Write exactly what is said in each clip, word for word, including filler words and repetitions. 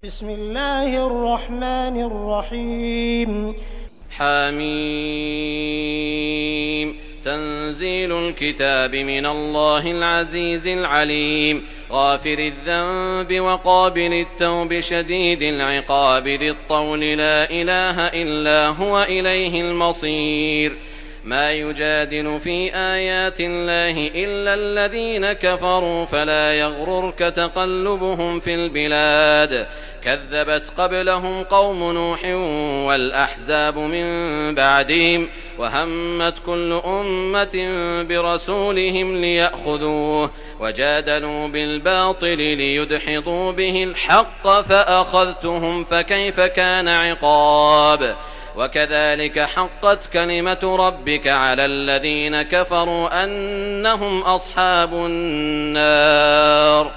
بسم الله الرحمن الرحيم حميم تنزيل الكتاب من الله العزيز العليم غافر الذنب وقابل التوب شديد العقاب ذي الطول لا إله إلا هو إليه المصير ما يجادل في آيات الله إلا الذين كفروا فلا يغررك تقلبهم في البلاد كذبت قبلهم قوم نوح والأحزاب من بعدهم وهمت كل أمة برسولهم ليأخذوه وجادلوا بالباطل ليدحضوا به الحق فأخذتهم فكيف كان عقاب وكذلك حقت كلمة ربك على الذين كفروا أنهم أصحاب النار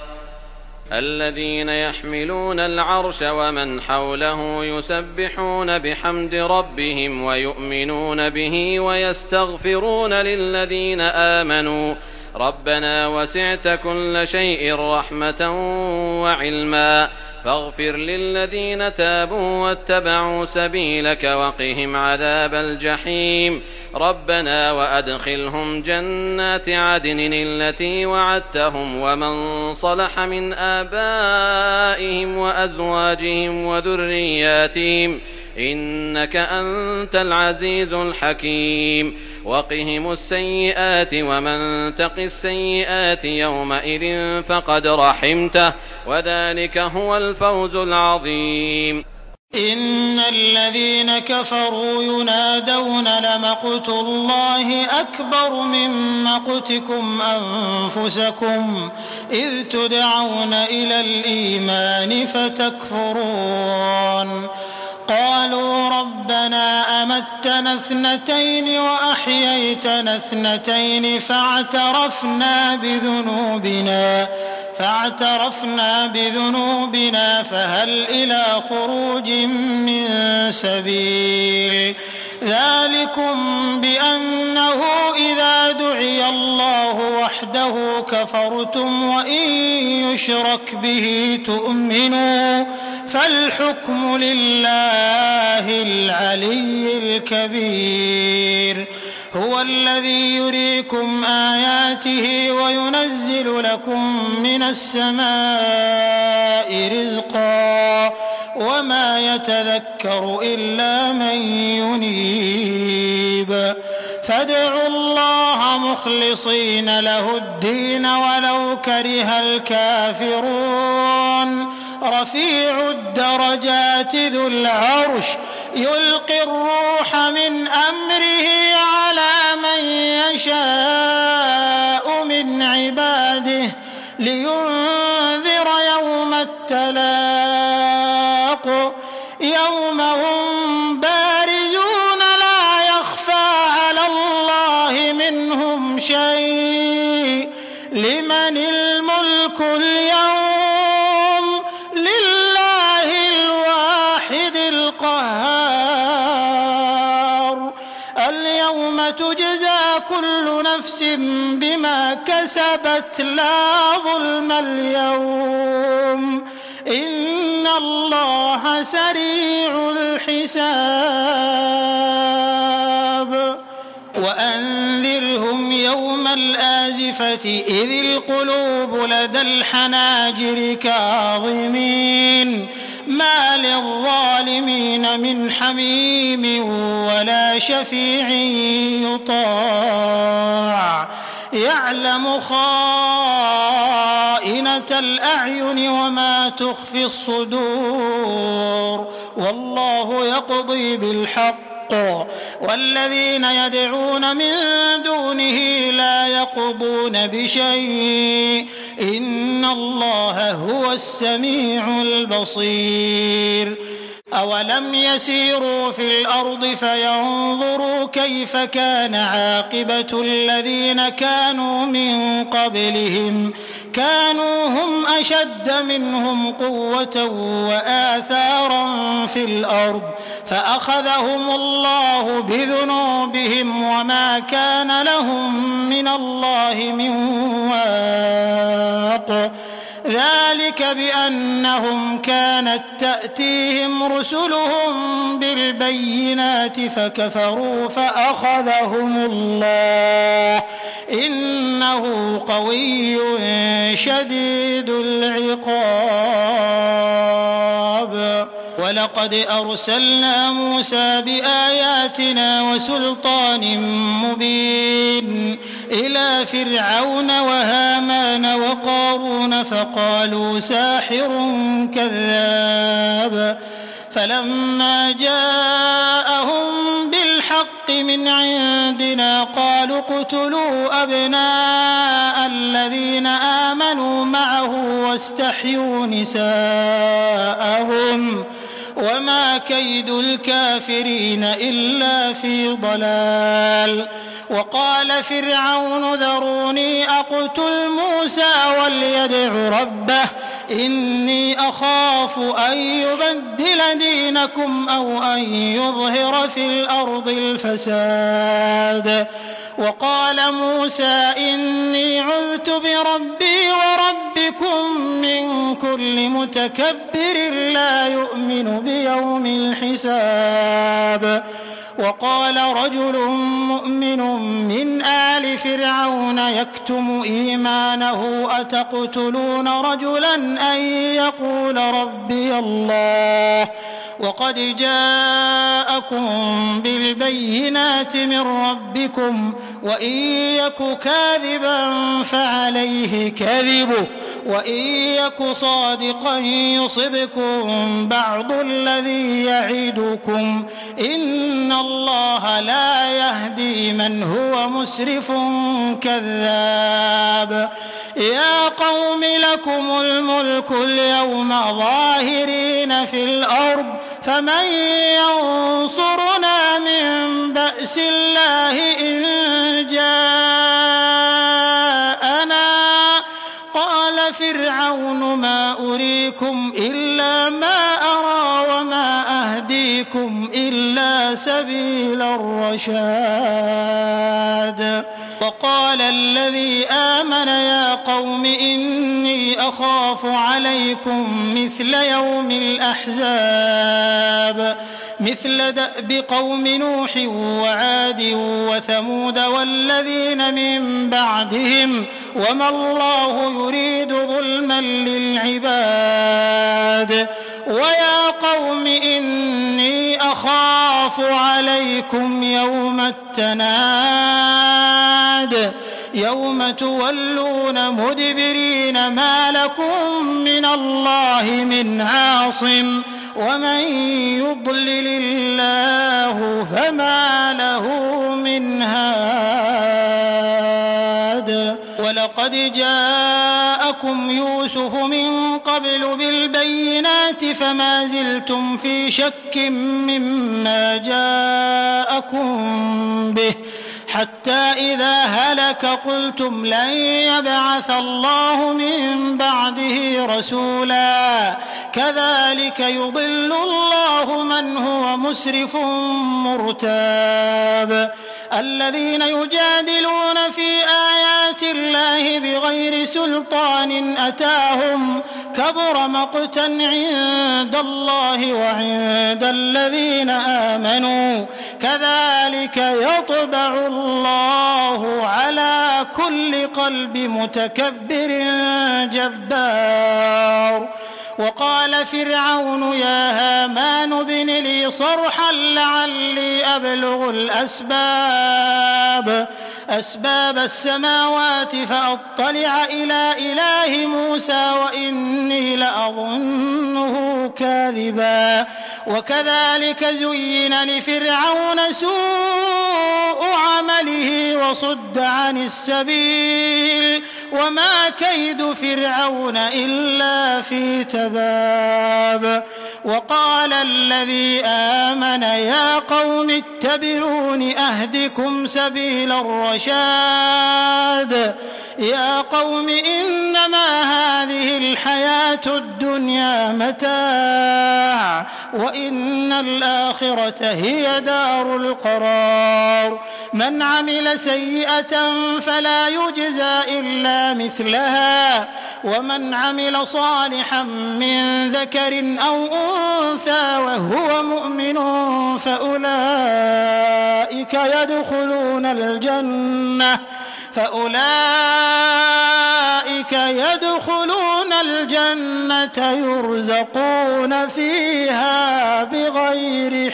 الذين يحملون العرش ومن حوله يسبحون بحمد ربهم ويؤمنون به ويستغفرون للذين آمنوا ربنا وسعت كل شيء رحمة وعلما فاغفر للذين تابوا واتبعوا سبيلك وقهم عذاب الجحيم ربنا وأدخلهم جنات عدن التي وعدتهم ومن صلح من آبائهم وأزواجهم وذرياتهم إنك أنت العزيز الحكيم وقهم السيئات ومن تق السيئات يومئذ فقد رحمته وذلك هو الفوز العظيم إن الذين كفروا ينادون لمقت الله أكبر من مقتكم أنفسكم إذ تدعون إلى الإيمان فتكفرون قالوا ربنا أمتنا اثنتين وأحييتنا اثنتين فاعترفنا بذنوبنا فاعترفنا بذنوبنا فهل إلى خروج من سبيل ذلكم بأنه إذا دعي الله وحده كفرتم وإن يشرك به تؤمنوا فالحكم لله العلي الكبير هو الذي يريكم آياته وينزل لكم من السماء رزقا وما يتذكر إلا من ينيب فادعوا الله مخلصين له الدين ولو كره الكافرون رفيع الدرجات ذو العرش يلقي الروح من أمره على من يشاء من عباده لينذر يوم التلاق يوم هم بارزون لا يخفى على الله منهم شيء لمن الملك اليوم لله الواحد القهار اليوم تجزى كل نفس بما كسبت لا ظلم اليوم إن الله سريع الحساب وأنذرهم يوم الآزفة إذ القلوب لدى الحناجر كاظمين ما للظالمين من حميم ولا شفيع يطاع يعلم خائنة الأعين وما تخفي الصدور والله يقضي بالحق والذين يدعون من دونه لا يقضون بشيء إن الله هو السميع البصير أولم يسيروا في الأرض فينظروا كيف كان عاقبة الذين كانوا من قبلهم كانوا هم أشد منهم قوة وآثارا في الأرض فأخذهم الله بذنوبهم وما كان لهم من الله من واق ذلك بأنهم كانت تأتيهم رسلهم بالبينات فكفروا فأخذهم الله إنه قوي شديد العقاب. ولقد أرسلنا موسى بآياتنا وسلطان مبين إلى فرعون وهامان وقارون فقالوا ساحر كذاب فلما جاءهم بالحق من عندنا قالوا اقتلوا أبناء الذين آمنوا معه واستحيوا نساءهم وما كيد الكافرين إلا في ضلال. وقال فرعون ذروني أقتل موسى وليدع ربه إني أخاف أن يبدل دينكم أو أن يظهر في الأرض الفساد. وقال موسى إني عذت بربي وربكم من كل متكبر لا يؤمن بيوم الحساب. وقال رجل مؤمن من آل فرعون يكتم إيمانه أتقتلون رجلا أن يقول ربي الله وقد جاءكم بالبينات من ربكم وإن يك كاذبا فعليه كذبه وإن يك صادقا يصبكم بعض الذي يعدكم إن الله لا يهدي من هو مسرف كذاب. يا قوم لكم الملك اليوم ظاهرين في الأرض فمن ينصرنا من بأس الله إن جاءنا. قال فرعون ما أريكم إلا ما أرى وما أهديكم إلا سبيل الرشاد. وقال الذي آمن يا قوم إني أخاف عليكم مثل يوم الأحزاب مثل دأب قوم نوح وعاد وثمود والذين من بعدهم وما الله يريد ظلما للعباد. ويا قوم إني أخاف عليكم يوم التناد يوم تولون مدبرين ما لكم من الله من عاصم ومن يضلل الله فما له من هاد. ولقد جاءكم يوسف من قبل بالبينات فما زلتم في شك مما جاءكم به حتى إذا هلك قلتم لن يبعث الله من بعده رسولا كذلك يضل الله من هو مسرف مرتاب. الذين يجادلون في آيات الله بغير سلطان أتاهم كبر مقتا عند الله وعند الذين آمنوا كذلك يطبع الله على كل قلب متكبر جبار. وقال فرعون يا هامان ابن لي صرحا لعلي أبلغ الأسباب أسباب السماوات فأطلع إلى إله موسى وإني لأظنه كاذبا. وكذلك زين لفرعون سوء عمله وصد عن السبيل وما كيد فرعون إلا في تباب. وقال الذي آمن يا قوم اتبعون أهدكم سبيل الرشاد يا قوم إنما هذه الحياة الدنيا متاع وإن الآخرة هي دار القرار من عمل سيئة فلا يجزى إلا مثلها ومن عمل صالحا من ذكر أو أنثى وهو مؤمن فأولئك يدخلون الجنة فأولئك يدخلون الجنة يرزقون فيها بغير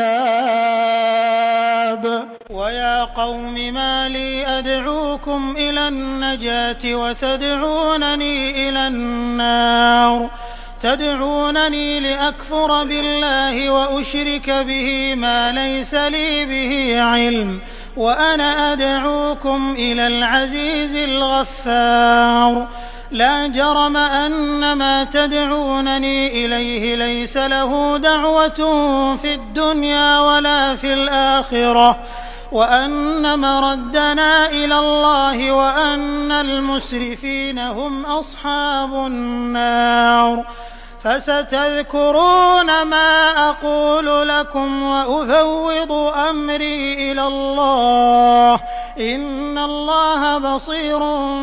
حساب ويا قوم ما لي أدعوكم إلى النجاة وتدعونني إلى النار تدعونني لأكفر بالله وأشرك به ما ليس لي به علم وأنا أدعوكم إلى العزيز الغفار لا جرم أن ما تدعونني إليه ليس له دعوة في الدنيا ولا في الآخرة وأن مردنا إلى الله وأن المسرفين هم أصحاب النار فستذكرون ما أقول لكم وأفوض أمري إلى الله إن الله بصير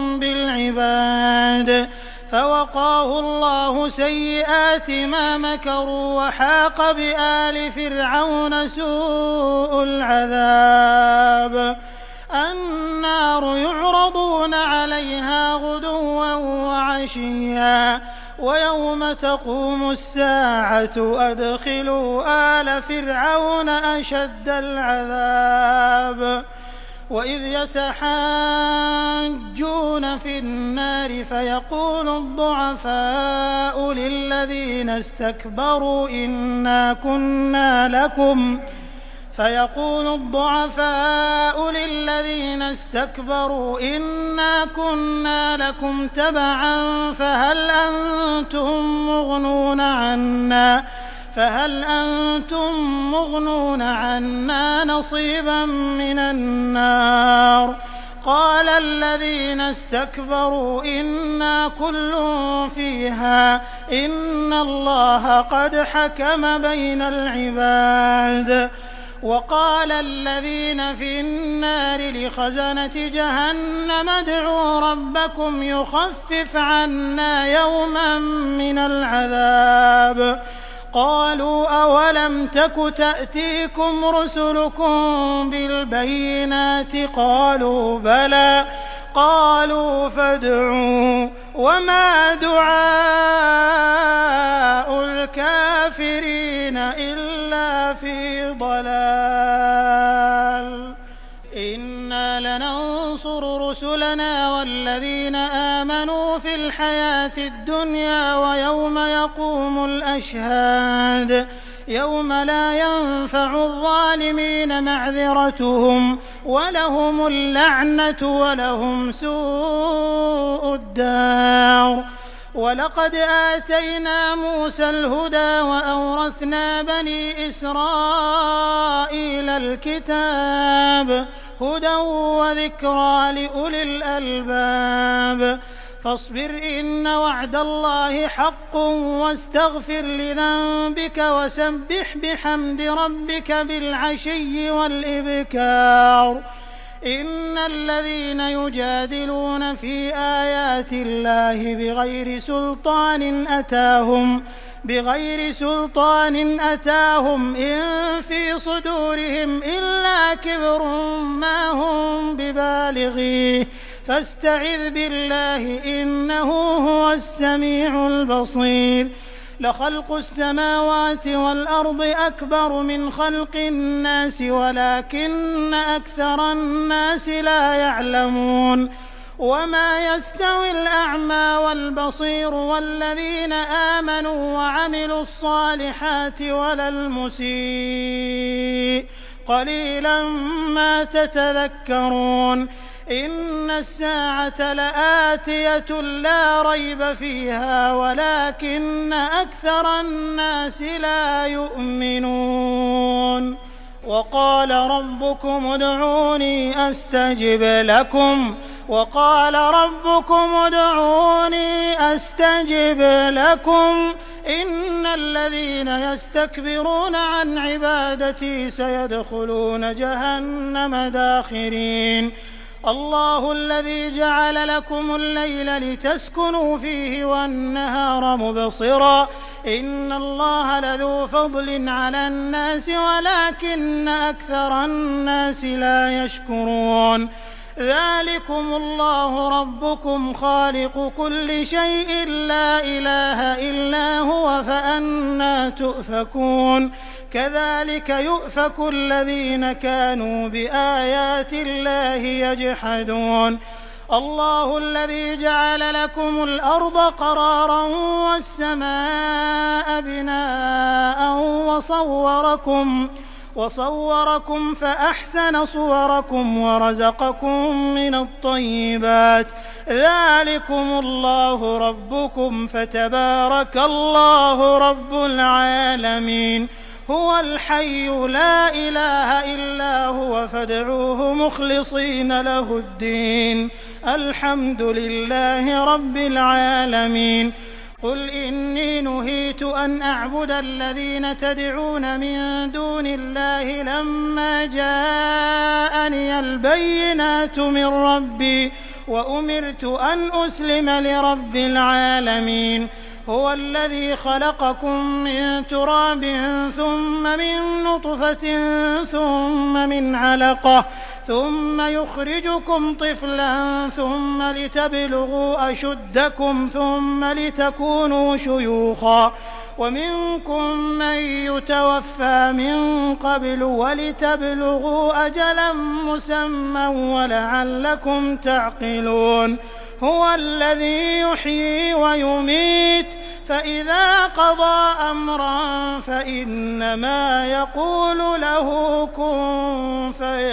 بالعباد فوقاه الله سيئات ما مكروا وحاق بآل فرعون سوء العذاب النار يعرضون عليها غدوا وعشيا ويوم تقوم الساعة أدخلوا آل فرعون أشد العذاب وإذ يتحاجون في النار فيقول الضعفاء للذين استكبروا إنا كنا لكم فيقول الضعفاء للذين استكبروا إنا كنا لكم تبعا فهل أنتم مغنون عنا فهل أنتم مغنون عنا نصيبا من النار قال الذين استكبروا إنا كل فيها إن الله قد حكم بين العباد وقال الذين في النار لخزنة جهنم ادعوا ربكم يخفف عنا يوما من العذاب قالوا أولم تك تأتيكم رسلكم بالبينات قالوا بلى قالوا فادعوا وما دعاء الكافرين إلا في ضلال إنا لننصر رسلنا والذين آمنوا في الحياة الدنيا ويوم يقوم الأشهاد يوم لا ينفع الظالمين معذرتهم ولهم اللعنة ولهم سوء الدار ولقد آتينا موسى الهدى وأورثنا بني إسرائيل الكتاب هدى وذكرى لأولي الألباب فاصبر إن وعد الله حق واستغفر لذنبك وسبح بحمد ربك بالعشي والإبكار إن الذين يجادلون في آيات الله بغير سلطان أتاهم بغير سلطان أتاهم إن في صدورهم إلا كبر ما هم ببالغيه فاستعذ بالله إنه هو السميع البصير لخلق السماوات والأرض أكبر من خلق الناس ولكن أكثر الناس لا يعلمون وما يستوي الأعمى والبصير والذين آمنوا وعملوا الصالحات ولا المسيء قليلا ما تتذكرون إن الساعة لآتية لا ريب فيها ولكن أكثر الناس لا يؤمنون وقال ربكم ادعوني أستجب لكم وقال ربكم ادعوني أستجب لكم إن الذين يستكبرون عن عبادتي سيدخلون جهنم داخرين الله الذي جعل لكم الليل لتسكنوا فيه والنهار مبصرا إن الله لذو فضل على الناس ولكن أكثر الناس لا يشكرون ذلكم الله ربكم خالق كل شيء لا إله إلا هو فأنى تؤفكون كذلك يؤفك الذين كانوا بآيات الله يجحدون الله الذي جعل لكم الأرض قرارا والسماء بناء وصوركم وصوركم فأحسن صوركم ورزقكم من الطيبات ذلكم الله ربكم فتبارك الله رب العالمين هو الحي لا إله إلا هو فادعوه مخلصين له الدين الحمد لله رب العالمين قل إني نهيت أن أعبد الذين تدعون من دون الله لما جاءني البينات من ربي وأمرت أن أسلم لرب العالمين هو الذي خلقكم من تراب ثم من نطفة ثم من علقة ثم يخرجكم طفلا ثم لتبلغوا أشدكم ثم لتكونوا شيوخا ومنكم من يتوفى من قبل ولتبلغوا أجلا مسمى ولعلكم تعقلون هو الذي يحيي ويميت فإذا قضى أمرا فإنما يقول له كن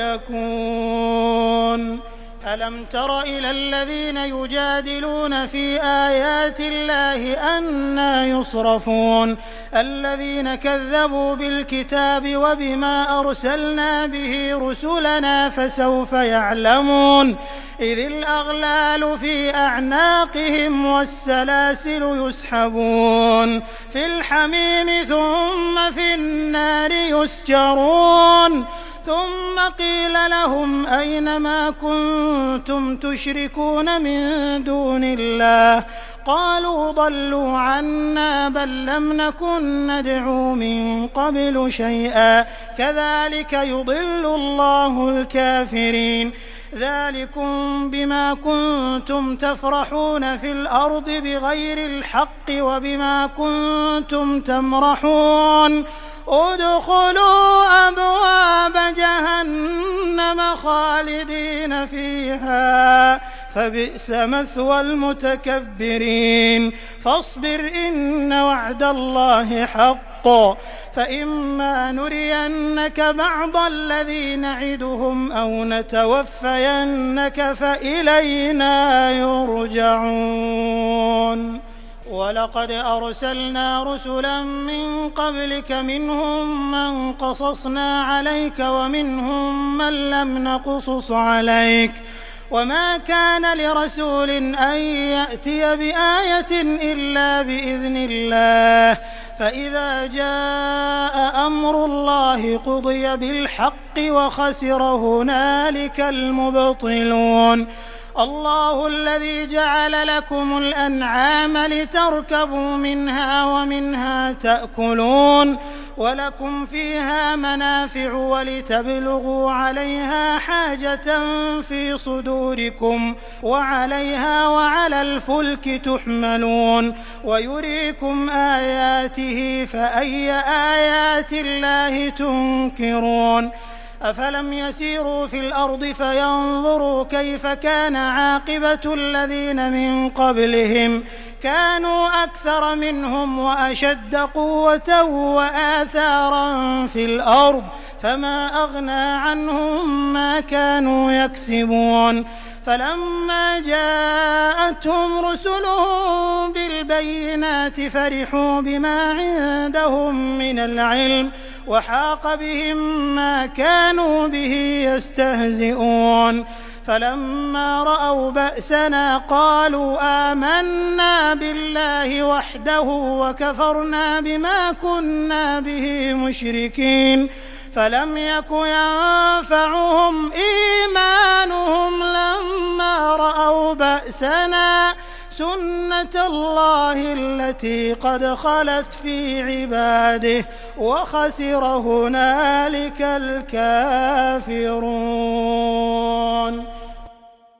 فيكون ألم تر إلى الذين يجادلون في آيات الله أنى يصرفون الذين كذبوا بالكتاب وبما أرسلنا به رسلنا فسوف يعلمون إذ الأغلال في أعناقهم والسلاسل يسحبون في الحميم ثم في النار يسجرون ثم قيل لهم أين ما كنتم تشركون من دون الله قالوا ضلوا عنا بل لم نكن ندعو من قبل شيئا كذلك يضل الله الكافرين ذلكم بما كنتم تفرحون في الأرض بغير الحق وبما كنتم تمرحون ادخلوا أبواب جهنم خالدين فيها فبئس مثوى المتكبرين فاصبر إن وعد الله حق فإما نرينك بعض الذي نعدهم أو نتوفينك فإلينا يرجعون ولقد أرسلنا رسلا من قبلك منهم من قصصنا عليك ومنهم من لم نقصص عليك وما كان لرسول أن يأتي بآية إلا بإذن الله فإذا جاء أمر الله قضي بالحق وخسر هنالك المبطلون الله الذي جعل لكم الأنعام لتركبوا منها ومنها تأكلون ولكم فيها منافع ولتبلغوا عليها حاجة في صدوركم وعليها وعلى الفلك تحملون ويريكم آياته فأي آيات الله تنكرون أفلم يسيروا في الأرض فينظروا كيف كان عاقبة الذين من قبلهم كانوا أكثر منهم وأشد قوة وآثارا في الأرض فما أغنى عنهم ما كانوا يكسبون فلما جاءتهم رسلهم بالبينات فرحوا بما عندهم من العلم وحاق بهم ما كانوا به يستهزئون فلما رأوا بأسنا قالوا آمنا بالله وحده وكفرنا بما كنا به مشركين فلم يك ينفعهم إيمانهم لما رأوا بأسنا سنة الله التي قد خلت في عباده وخسر هنالك الكافرون.